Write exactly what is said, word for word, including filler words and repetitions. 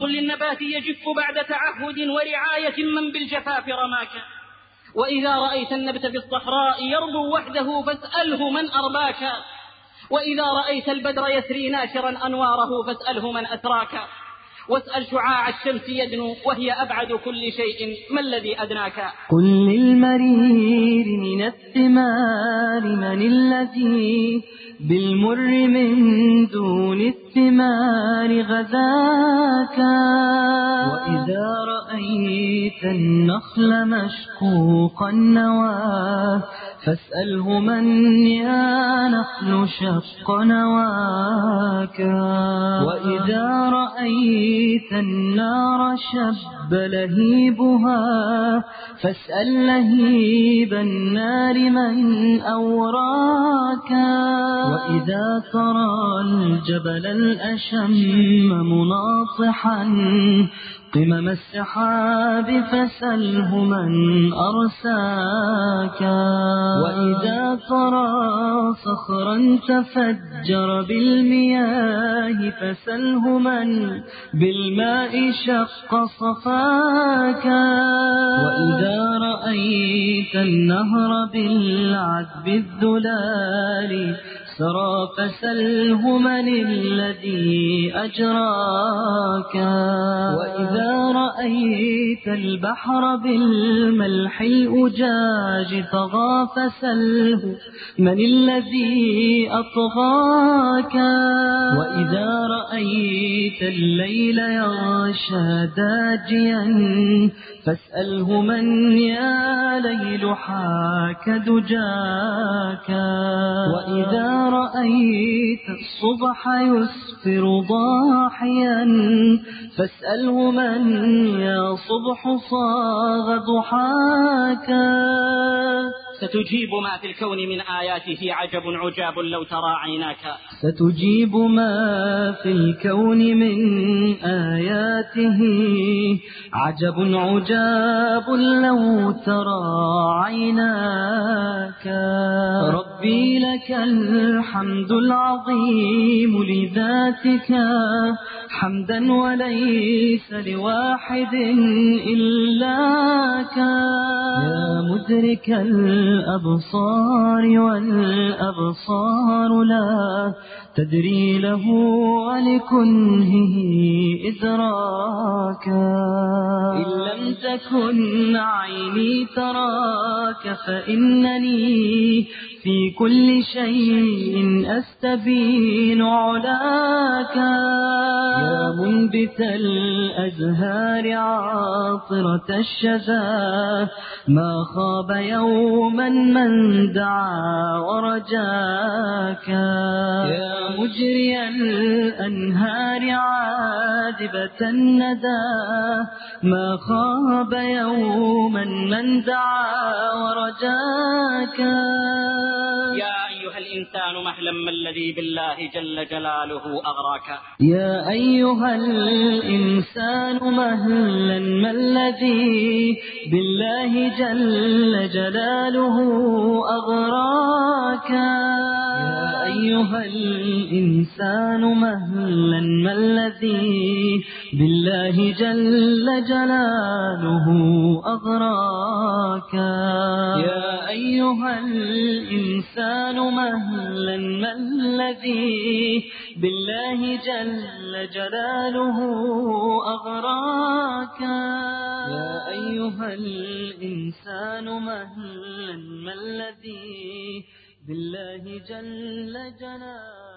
كل النبات يجف بعد تعهد ورعاية من بالجفاف رماك. وإذا رأيت النبت في الصحراء يربو وحده فاسأله من أرباك. وإذا رأيت البدر يسري ناشرا أنواره فاسأله من أتراك. واسأل شعاع الشمس يدنو وهي أبعد كل شيء ما الذي أدناك. قل للمرير من الثمار من الذي بالمر من دون الثمار غذاك. وإذا رأيت النخل مشقوق النوى فاسأله من يا نخل شق نواك. وإذا رأيت النار شب لهيبها فاسأل لهيب النار من أوراك. وإذا ترى الجبل الأشم مناطحا قمم السحاب فاسأله من أرساك. وإذا ترى صخرا تفجر بالمياه فاسأله من بالماء شق صفاك. وإذا رأيت النهر بالعذب الذلال سرى فاسأله من الذي أجراك. وإذا رأيت البحر بالملح الأجاج طغى فاسأله من الذي أطغاك. وإذا رأيت الليل يغشى داجيا فاسأله من يا ليل حاك دجاك. وإذا رأيت الصبح يسفر ضاحيا فاسأله من يا صبح صاغ ضحاك. ستجيب ما في الكون من آياته عجب عجاب لو ترى عيناك. ستجيب ما في الكون من آياته عجب عجاب لو ترى عيناك. ربي لك الحمد العظيم لذاتك حمدا وليس لواحد إلاك. يا مدرك الأبصار والأبصار لا تدري له ولكنهه إدراكا. إن لم تكن عيني تراك فإنني في كل شيء أستبين علاك. يا منبت الأزهار عاطرة الشذا ما خاب يوما من دعا ورجاك. يا مجري الأنهار عاذبة الندى ما خاب يوما من دعا ورجاك. يا أيها الإنسان مهلا ما الذي بالله جل جلاله أغراك. يا أيها الإنسان مهلا ما الذي بالله جل جلاله أغراك. يا أيها الإنسان مهلا ما الذي بالله جل جلاله أغراك. يا أيها الإنسان مهلا ما الذي بالله جل جلاله أغراك. يا أيها الإنسان مهلا ما الذي بالله جل جلاله